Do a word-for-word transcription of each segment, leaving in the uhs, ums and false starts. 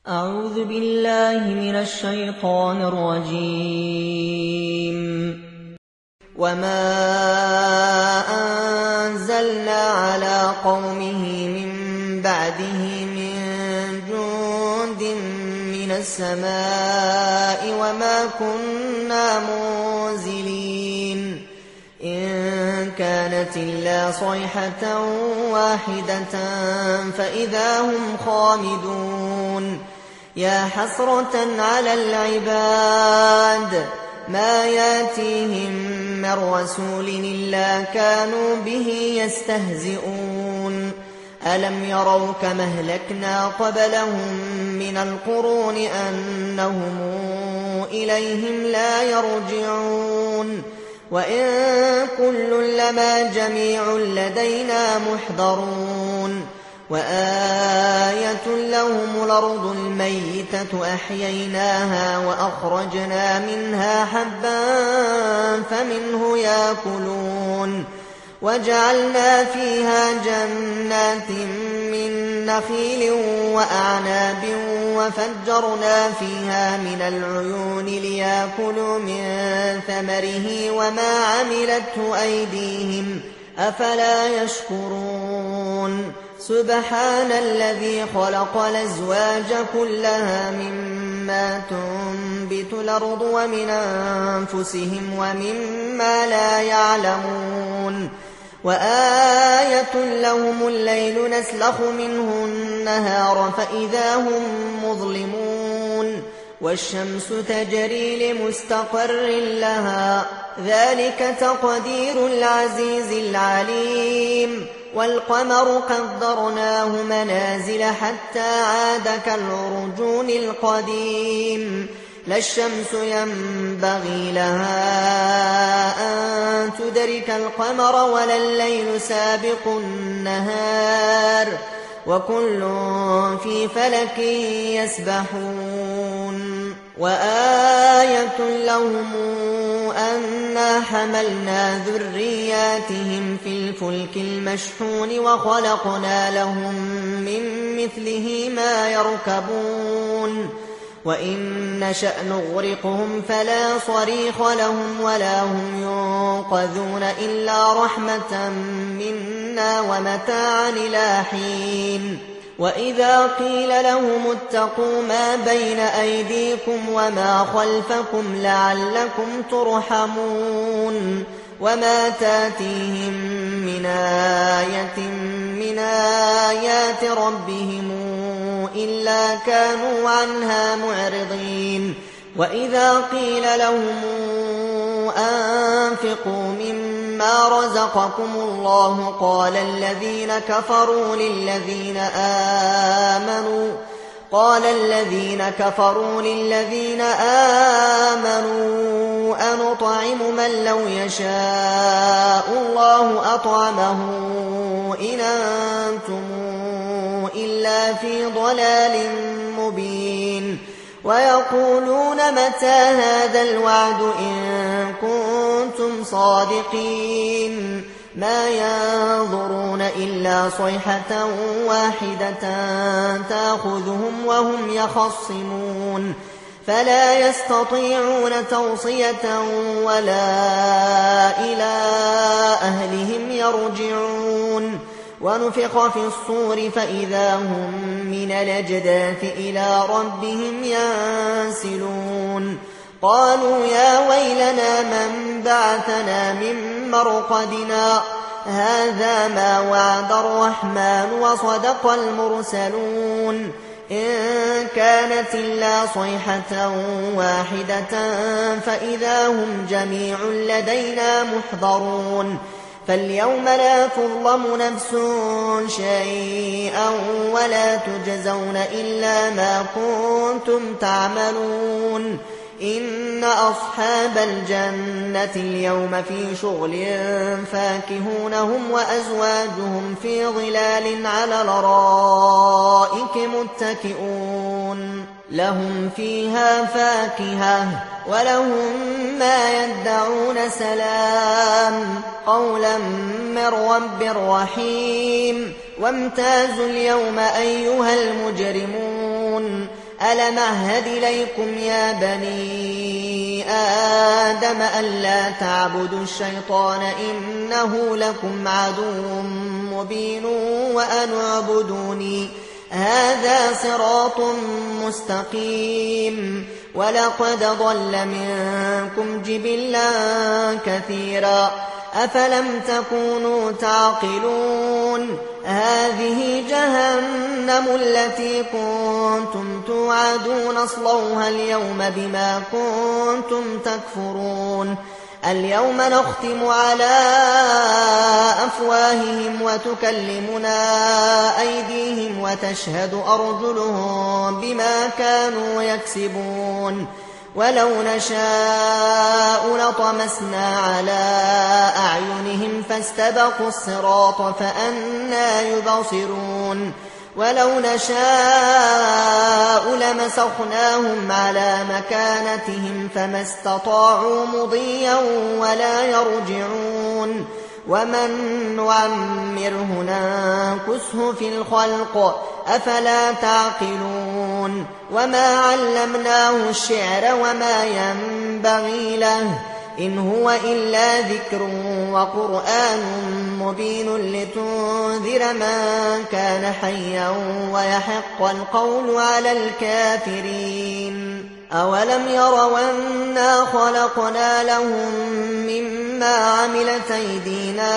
أعوذ بالله من الشيطان الرجيم. وما أنزلنا على قومه من بعده من جند من السماء وما كنا منزلين إن كانت إلا صيحة واحدة فإذا هم خامدون. يا حسرة على العباد ما ياتيهم من رسول إلا كانوا به يستهزئون. ألم يروا كما أهلكنا قبلهم من القرون أنهم إليهم لا يرجعون. وإن كل لما جميع لدينا محضرون. وآية لهم الأرض الميتة أحييناها وأخرجنا منها حبا فمنه يأكلون. وجعلنا فيها جنات من نخيل وأعناب وفجرنا فيها من العيون ليأكلوا من ثمره وما عملته أيديهم أفلا يشكرون. سبحان الذي خلق الأزواج كلها مما تنبت الأرض ومن أنفسهم ومما لا يعلمون. وآية لهم الليل نسلخ منه النهار فإذا هم مظلمون. والشمس تجري لمستقر لها ذلك تقدير العزيز العليم. والقمر قدرناه منازل حتى عاد كالعرجون القديم. لا الشمس ينبغي لها أن تدرك القمر ولا الليل سابق النهار وكل في فلك يسبحون. وآية لهم أنا حملنا ذرياتهم في الفلك المشحون وخلقنا لهم من مثله ما يركبون. وإن نشأ نغرقهم فلا صريخ لهم ولا هم ينقذون إلا رحمة منا ومتاعا إلى حين. وإذا قيل لهم اتقوا ما بين أيديكم وما خلفكم لعلكم ترحمون. وما تاتيهم من آية من آيات ربهم إلا كانوا عنها معرضين. وإذا قيل لهم أنفقوا مما رزقكم الله قال الذين كفروا للذين آمنوا قال الذين كفروا للذين آمنوا أنطعم من لو يشاء الله أطعمه إن أنتم إلا في ضلال مبين. ويقولون متى هذا الوعد إن كنتم صادقين. ما ينظرون إلا صيحة واحدة تأخذهم وهم يخصمون. فلا يستطيعون توصية ولا إلى أهلهم يرجعون. ونفخ في الصور فإذا هم من الأجداث إلى ربهم ينسلون. قالوا يا ويلنا من بعثنا من مرقدنا هذا ما وعد الرحمن وصدق المرسلون. إن كانت إلا صيحة واحدة فإذا هم جميع لدينا محضرون. فاليوم لا تظلم نفس شيئا ولا تجزون إلا ما كنتم تعملون. إن أصحاب الجنة اليوم في شغل فاكهون هم وأزواجهم في ظلال على الأرائك متكئون. لهم فيها فاكهة ولهم ما يدعون سلام قولا من رب رحيم. وامتازوا اليوم أيها المجرمون ألم أعهد إليكم يا بني آدم ألا تعبدوا الشيطان إنه لكم عدو مبين وأن اعبدوني هذا صراط مستقيم ولقد ضل منكم جبلا كثيرا أفلم تكونوا تعقلون هذه جهنم التي كنتم توعدون اصلوها اليوم بما كنتم تكفرون اليوم نختم على أفواههم وتكلمنا أيديهم وتشهد أرجلهم بما كانوا يكسبون ولو نشاء لطمسنا على أعينهم فاستبقوا الصراط فأنى يبصرون ولو نشاء لمسخناهم على مكانتهم فما استطاعوا مضيا ولا يرجعون ومن نعمره ننكسه في الخلق أفلا تعقلون وما علمناه الشعر وما ينبغي له إن هو إلا ذكر وقرآن مبين لتنذر من كان حيا ويحق القول على الكافرين أولم يروا أنا خلقنا لهم مما عملت أيدينا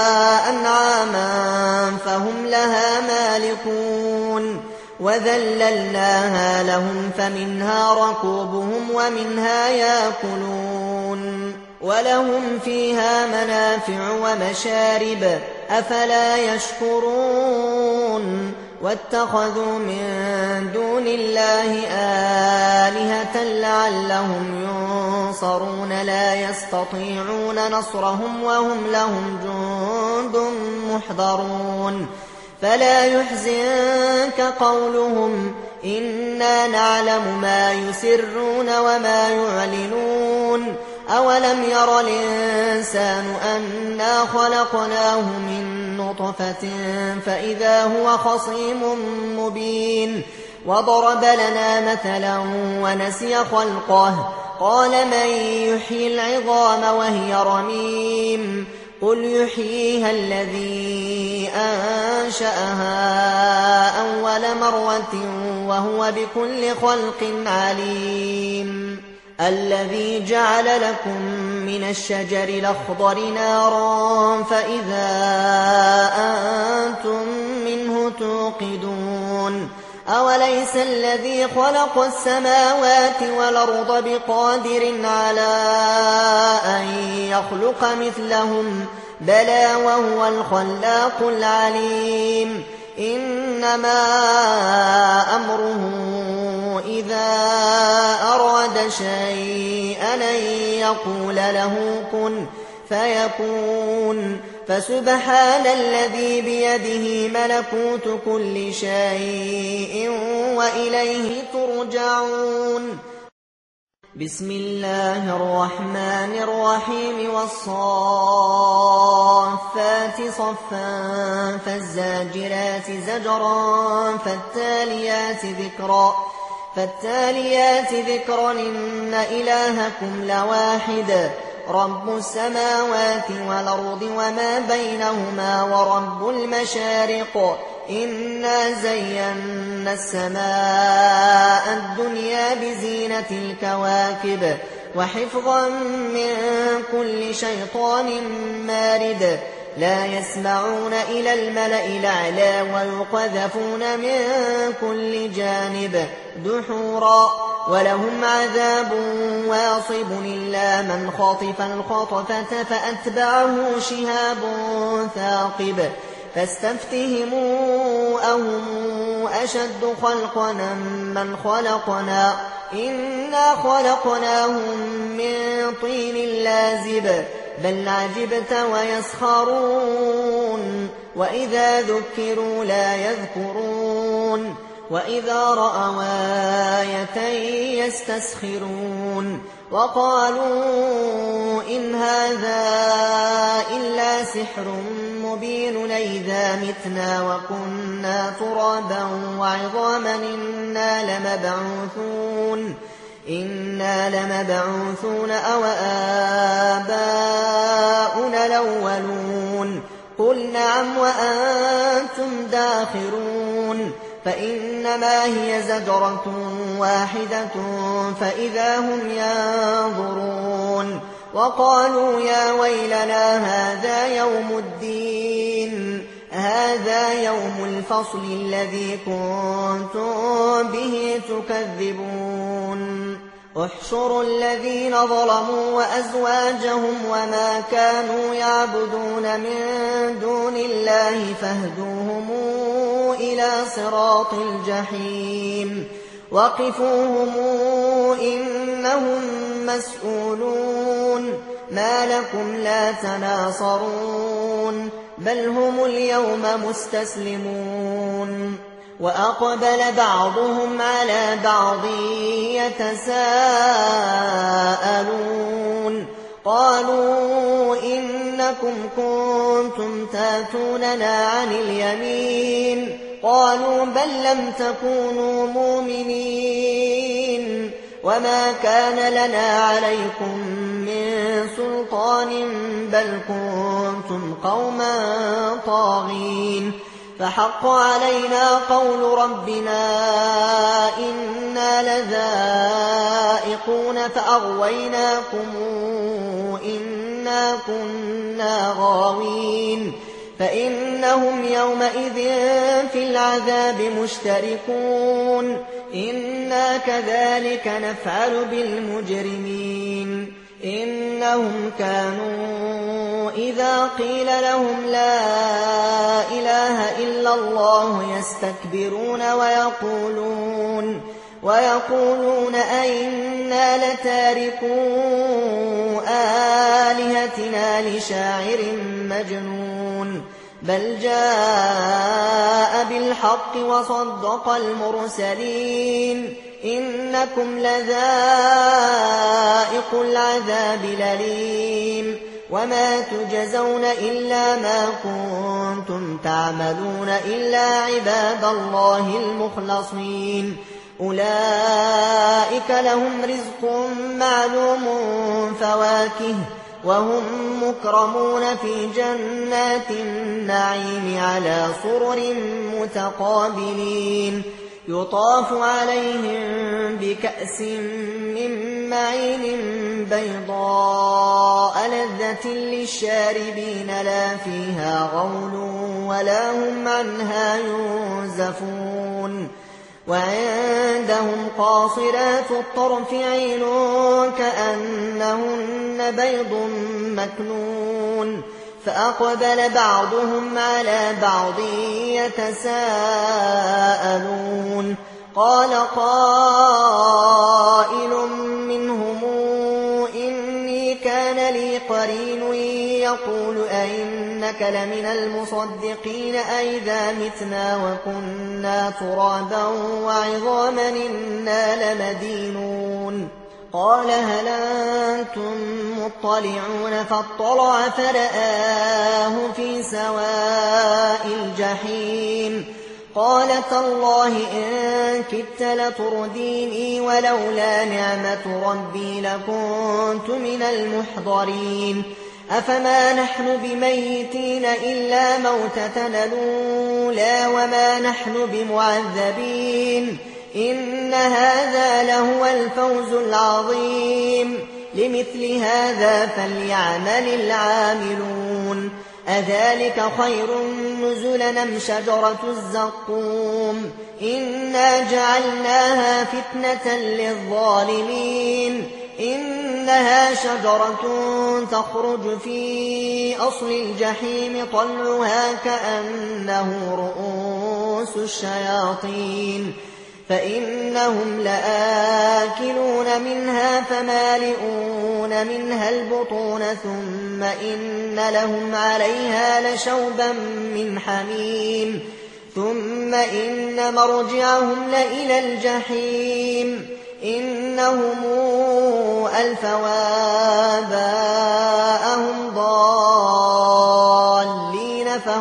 أنعاما فهم لها مالكون وذللناها لهم فمنها ركوبهم ومنها يأكلون ولهم فيها منافع ومشارب أفلا يشكرون واتخذوا من دون الله آلهة لعلهم ينصرون لا يستطيعون نصرهم وهم لهم جند محضرون فلا يحزنك قولهم إنا نعلم ما يسرون وما يعلنون أولم ير الإنسان أنا خلقناه من نطفة فإذا هو خصيم مبين وضرب لنا مثلا ونسي خلقه قال من يحيي العظام وهي رميم قل يحييها الذي أنشأها أول مرة وهو بكل خلق عليم الذي جعل لكم من الشجر الأخضر نارا فإذا أنتم منه توقدون أوليس الذي خلق السماوات والأرض بقادر على أن يخلق مثلهم بلى وهو الخلاق العليم إنما أمره إذا أراد شيئا أن يقول له كن فيكون فسبحان الذي بيده ملكوت كل شيء وإليه ترجعون بسم الله الرحمن الرحيم والصافات صفا فالزاجرات زجرا فالتاليات ذكرا فالتاليات ذكرا إن إلهكم لواحد رب السماوات والأرض وما بينهما ورب المشارق إنا زينا السماء الدنيا بزينة الكواكب وحفظا من كل شيطان مارد لا يسمعون إلى الملأ الأعلى ويقذفون من كل جانب دحورا ولهم عذاب واصب إلا من خطف الخطفة فأتبعه شهاب ثاقب فاستفتهموا أهم أشد خلقنا من خلقنا إنا خلقناهم من طين لازب بل عجبت ويسخرون وإذا ذكروا لا يذكرون وإذا رأوا آية يستسخرون وقالوا إن هذا إلا سحر مبين إذا متنا وكنا ترابا وعظاما إنا لمبعوثون إنا لمبعوثون أو آباؤنا الأولون قل نعم وأنتم داخرون فإنما هي زجرة واحدة فإذا هم ينظرون وقالوا يا ويلنا هذا يوم الدين هذا يوم الفصل الذي كنتم به تكذبون احشروا الذين ظلموا وأزواجهم وما كانوا يعبدون من دون الله فاهدوهم إلى صراط الجحيم وقفوهم إنهم مسؤولون ما لكم لا تناصرون بل هم اليوم مستسلمون وأقبل بعضهم على بعض يتساءلون قالوا إنكم كنتم تاتوننا عن اليمين قالوا بل لم تكونوا مؤمنين وما كان لنا عليكم من سلطان بل كنتم قوما طاغين فحق علينا قول ربنا إنا لذائقون فأغويناكم إنا كنا غاوين فإنهم يومئذ في العذاب مشتركون إنا كذلك نفعل بالمجرمين إنهم كانوا إذا قيل لهم لا إله إلا الله يستكبرون ويقولون ويقولون أئنا لتاركو آلهتنا لشاعر مجنون بل جاء بالحق وصدق المرسلين إنكم لذائق العذاب الأليم وما تجزون إلا ما كنتم تعملون إلا عباد الله المخلصين أولئك لهم رزق معلوم فواكه وهم مكرمون في جنات النعيم على سرر متقابلين يطاف عليهم بكأس من معين بيضاء لذة للشاربين لا فيها غول ولا هم عنها ينزفون وعندهم قاصرات الطرف عين كأنهن بيض مكنون فأقبل بعضهم على بعض يتساءلون قال قائل منهم إني كان لي قرين يقول أئنك لمن المصدقين أئذا متنا وكنا ترابا وعظاما إنا لمدينون قال هل أنتم مطلعون فاطلع فرآه في سواء الجحيم قال تالله إن كدت لترديني ولولا نعمة ربي لكنت من المحضرين أفما نحن بميتين إلا موتتنا الأولى وما نحن بمعذبين إن هذا لهو الفوز العظيم لمثل هذا فليعمل العاملون أذلك خير نزلا أم شجرة الزقوم إنا جعلناها فتنة للظالمين إنها شجرة تخرج في أصل الجحيم طلعها كأنه رؤوس الشياطين فإنهم لآكلون منها فمالئون منها البطون ثم إن لهم عليها لشوبا من حميم ثم إن مرجعهم لإلى الجحيم إنهم ألفوا آباءهم ضالين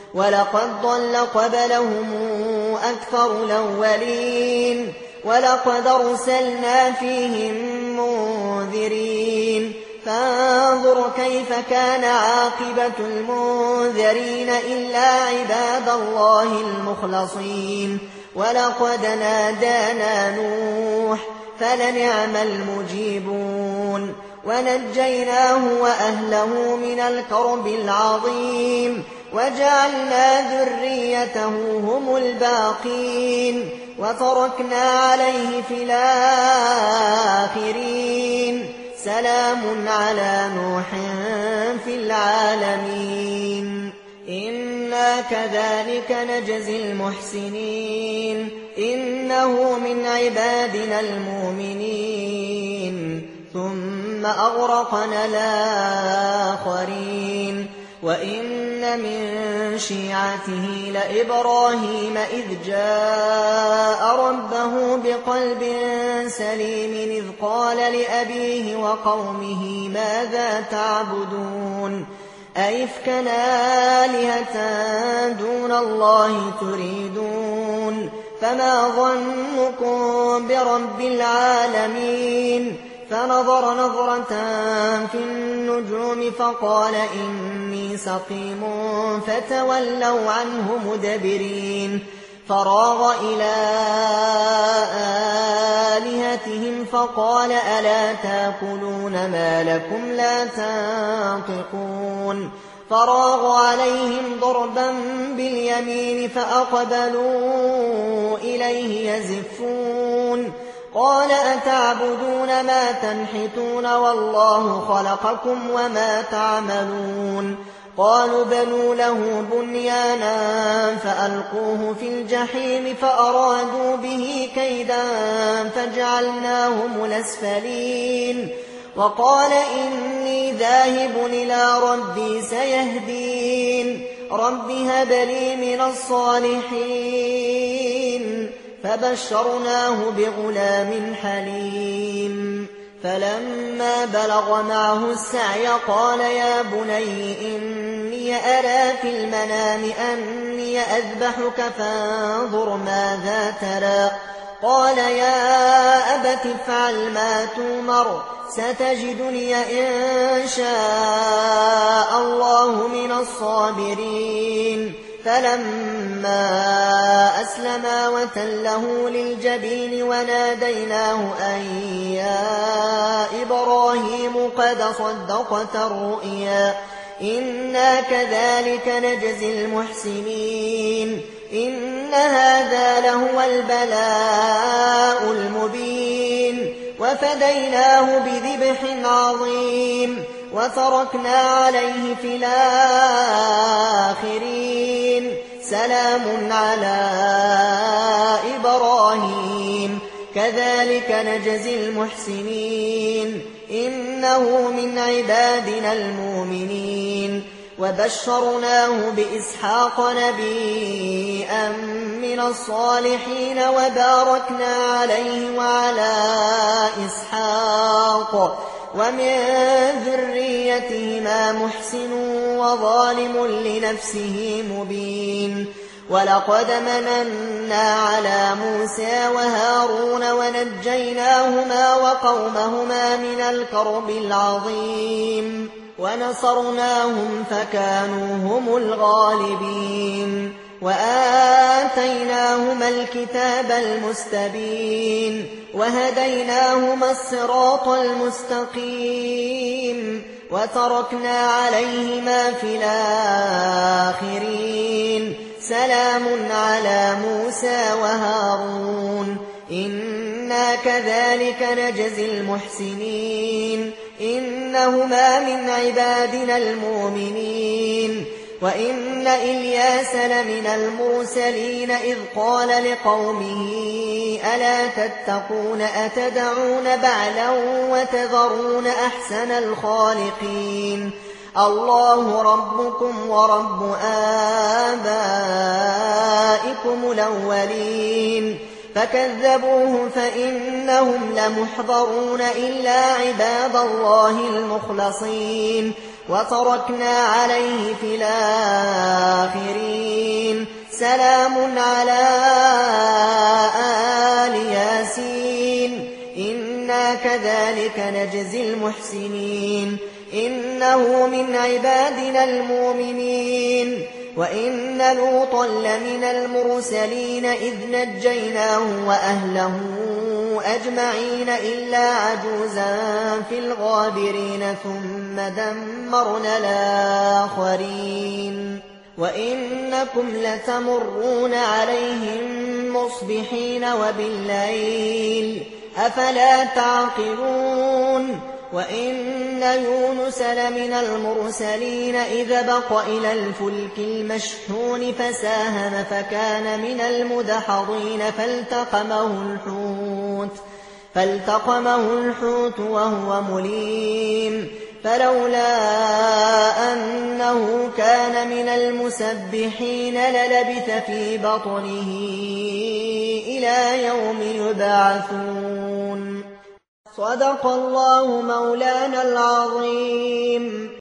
ولقد ضل قبلهم أكثر الأولين ولقد أرسلنا فيهم منذرين فانظر كيف كان عاقبة المنذرين إلا عباد الله المخلصين ولقد نادانا نوح فلنعم المجيبون ونجيناه وأهله من الكرب العظيم وجعلنا ذريته هم الباقين وتركنا عليه في الآخرين سلام على نوح في العالمين إنا كذلك نجزي المحسنين إنه من عبادنا المؤمنين ثم أغرقنا الآخرين وإن من شيعته لإبراهيم إذ جاء ربه بقلب سليم إذ قال لأبيه وقومه ماذا تعبدون أئفكا آلهة دون الله تريدون فما ظنكم برب العالمين فنظر نظرة في النجوم فقال إني سقيم فتولوا عنه مدبرين فراغ إلى آلهتهم فقال ألا تأكلون ما لكم لا تنطقون فراغ عليهم ضربا باليمين فأقبلوا إليه يزفون قال أتعبدون ما تنحتون والله خلقكم وما تعملون قالوا بنوا له بنيانا فألقوه في الجحيم فأرادوا به كيدا فجعلناهم الأسفلين وقال إني ذاهب إلى ربي سيهدين رب هب لي من الصالحين فبشرناه بغلام حليم فلما بلغ معه السعي قال يا بني إني أرى في المنام أني أذبحك فانظر ماذا ترى قال يا أبت افعل ما تؤمر ستجدني إن شاء الله من الصابرين فلما أسلما وتله للجبين وناديناه أن يا إبراهيم قد صدقت الرؤيا إنا كذلك نجزي المحسنين إن هذا لهو البلاء المبين وفديناه بذبح عظيم وتركنا عليه في الآخرين سلام على إبراهيم كذلك نجزي المحسنين إنه من عبادنا المؤمنين وبشرناه بإسحاق نبيا من الصالحين وباركنا عليه وعلى إسحاق ومن ذريتهما محسن وظالم لنفسه مبين ولقد مننا على موسى وهارون ونجيناهما وقومهما من الكرب العظيم ونصرناهم فكانوا هم الغالبين وآتيناهما الكتاب المستبين وهديناهما الصراط المستقيم وتركنا عليهما في الآخرين سلام على موسى وهارون إنا كذلك نجزي المحسنين إنهما من عبادنا المؤمنين وإن إلياس لمن المرسلين إذ قال لقومه ألا تتقون أتدعون بعلا وتذرون أحسن الخالقين الله ربكم ورب آبائكم الأولين فكذبوه فإنهم لمحضرون إلا عباد الله المخلصين وتركنا عليه في الآخرين سلام على آل ياسين إنا كذلك نجزي المحسنين إنه من عبادنا المؤمنين وإن لوطا لمن المرسلين إذ نجيناه وأهله أجمعين إلا عجوزا في الغابرين ثم دمرنا الآخرين وإنكم لتمرون عليهم مصبحين وبالليل أفلا تعقلون وإن يونس لمن المرسلين إذ بق إلى الفلك المشحون فساهم فكان من المدحضين فالتقمه الحوت فالتقمه الحوت وهو مليم فلولا أنه كان من المسبحين للبث في بطنه إلى يوم يبعثون صدق الله مولانا العظيم.